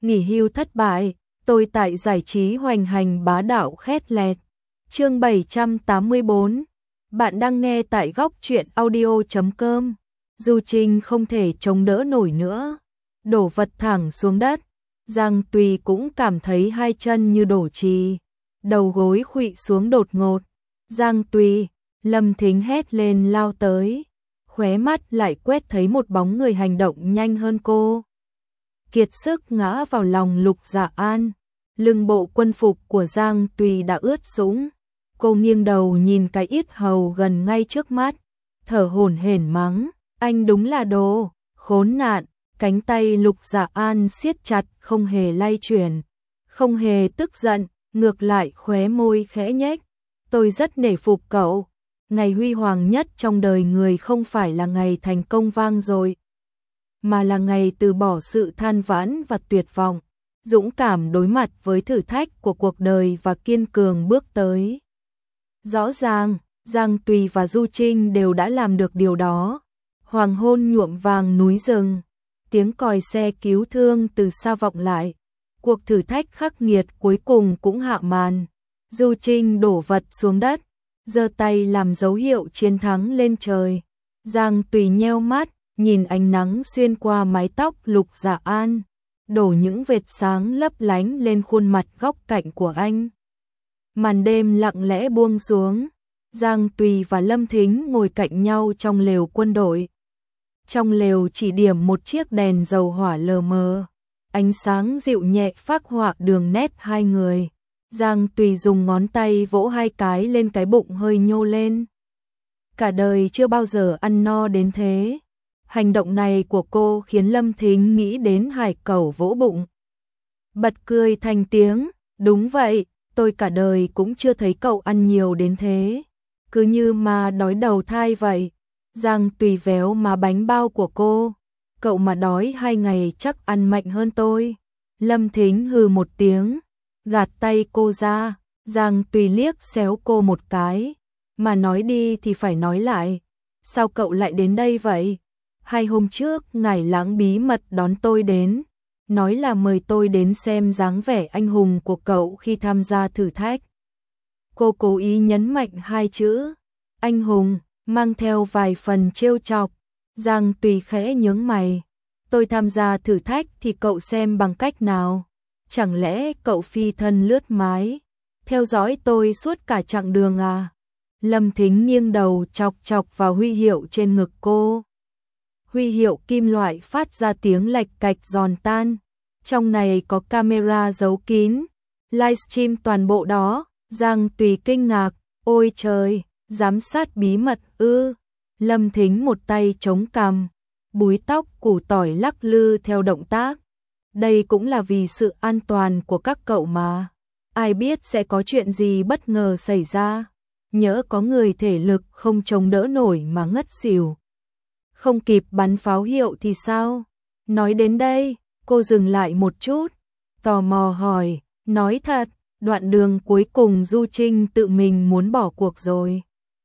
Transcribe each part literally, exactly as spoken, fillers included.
nghỉ hưu thất bại, tôi tại giải trí hoành hành bá đạo khét lẹt. Chương bảy trăm tám mươi tư. Bạn đang nghe tại góc truyện audio chấm com. Du Trinh không thể chống đỡ nổi nữa, đổ vật thẳng xuống đất. Giang Tùy cũng cảm thấy hai chân như đổ trì, đầu gối khuỵu xuống đột ngột. Giang Tùy, Lâm Thính hét lên lao tới, khóe mắt lại quét thấy một bóng người hành động nhanh hơn cô. Kiệt sức ngã vào lòng Lục Dạ An, lưng bộ quân phục của Giang Tùy đã ướt sũng. Cô nghiêng đầu nhìn cái yết hầu gần ngay trước mắt, thở hổn hển mắng, anh đúng là đồ khốn nạn. Cánh tay Lục Dạ An siết chặt không hề lay chuyển, không hề tức giận, ngược lại khóe môi khẽ nhếch. Tôi rất nể phục cậu, ngày huy hoàng nhất trong đời người không phải là ngày thành công vang dội, mà là ngày từ bỏ sự than vãn và tuyệt vọng, dũng cảm đối mặt với thử thách của cuộc đời và kiên cường bước tới. Rõ ràng, Giang Tùy và Du Trinh đều đã làm được điều đó. Hoàng hôn nhuộm vàng núi rừng, tiếng còi xe cứu thương từ xa vọng lại. Cuộc thử thách khắc nghiệt cuối cùng cũng hạ màn. Du Trinh đổ vật xuống đất, giơ tay làm dấu hiệu chiến thắng lên trời. Giang Tùy nheo mắt, nhìn ánh nắng xuyên qua mái tóc Lục Dạ An, đổ những vệt sáng lấp lánh lên khuôn mặt góc cạnh của anh. Màn đêm lặng lẽ buông xuống, Giang Tùy và Lâm Thính ngồi cạnh nhau trong lều quân đội. Trong lều chỉ điểm một chiếc đèn dầu hỏa lờ mờ, ánh sáng dịu nhẹ phác họa đường nét hai người. Giang Tùy dùng ngón tay vỗ hai cái lên cái bụng hơi nhô lên. Cả đời chưa bao giờ ăn no đến thế. Hành động này của cô khiến Lâm Thính nghĩ đến hải cẩu vỗ bụng. Bật cười thành tiếng, đúng vậy, tôi cả đời cũng chưa thấy cậu ăn nhiều đến thế. Cứ như mà đói đầu thai vậy. Giang Tùy véo má bánh bao của cô, cậu mà đói hai ngày chắc ăn mạnh hơn tôi. Lâm Thính hừ một tiếng, gạt tay cô ra. Giang Tùy liếc xéo cô một cái, mà nói đi thì phải nói lại, sao cậu lại đến đây vậy? Hai hôm trước Ngải Lãng bí mật đón tôi đến, nói là mời tôi đến xem dáng vẻ anh hùng của cậu khi tham gia thử thách. Cô cố ý nhấn mạnh hai chữ anh hùng, mang theo vài phần trêu chọc. Giang Tùy khẽ nhướng mày, tôi tham gia thử thách thì cậu xem bằng cách nào? Chẳng lẽ cậu phi thân lướt mái, theo dõi tôi suốt cả chặng đường à? Lâm Thính nghiêng đầu chọc chọc vào huy hiệu trên ngực cô. Huy hiệu kim loại phát ra tiếng lạch cạch giòn tan. Trong này có camera giấu kín, livestream toàn bộ đó. Giang Tùy kinh ngạc, ôi trời, giám sát bí mật ư? Lâm Thính một tay chống cằm, búi tóc củ tỏi lắc lư theo động tác. Đây cũng là vì sự an toàn của các cậu mà. Ai biết sẽ có chuyện gì bất ngờ xảy ra. Nhỡ có người thể lực không chống đỡ nổi mà ngất xỉu, không kịp bắn pháo hiệu thì sao? Nói đến đây, cô dừng lại một chút, tò mò hỏi, nói thật, đoạn đường cuối cùng Du Trinh tự mình muốn bỏ cuộc rồi.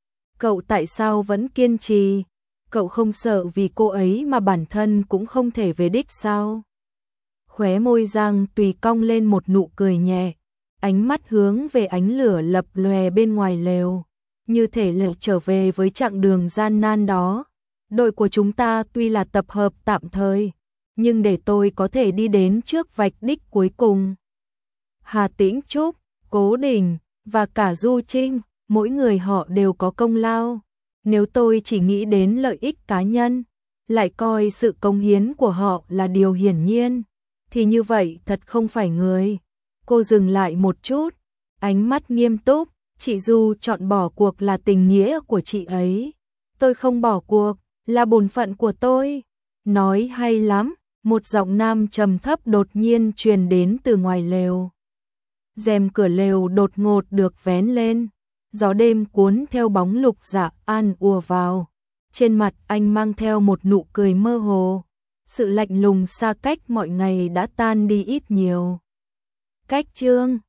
Cậu tại sao vẫn kiên trì? Cậu không sợ vì cô ấy mà bản thân cũng không thể về đích sao? Khóe môi Giang Tùy cong lên một nụ cười nhẹ, ánh mắt hướng về ánh lửa lập lòe bên ngoài lều, như thể lại trở về với chặng đường gian nan đó. Đội của chúng ta tuy là tập hợp tạm thời, nhưng để tôi có thể đi đến trước vạch đích cuối cùng. Hà Tĩnh Trúc, Cố Đình và cả Du Trinh, mỗi người họ đều có công lao. Nếu tôi chỉ nghĩ đến lợi ích cá nhân, lại coi sự cống hiến của họ là điều hiển nhiên, thì như vậy thật không phải người. Cô dừng lại một chút, ánh mắt nghiêm túc, chị Du chọn bỏ cuộc là tình nghĩa của chị ấy. Tôi không bỏ cuộc, là bổn phận của tôi. Nói hay lắm, một giọng nam trầm thấp đột nhiên truyền đến từ ngoài lều. Rèm cửa lều đột ngột được vén lên, gió đêm cuốn theo bóng Lục Dạ An ùa vào. Trên mặt anh mang theo một nụ cười mơ hồ, sự lạnh lùng xa cách mọi ngày đã tan đi ít nhiều. Cách chương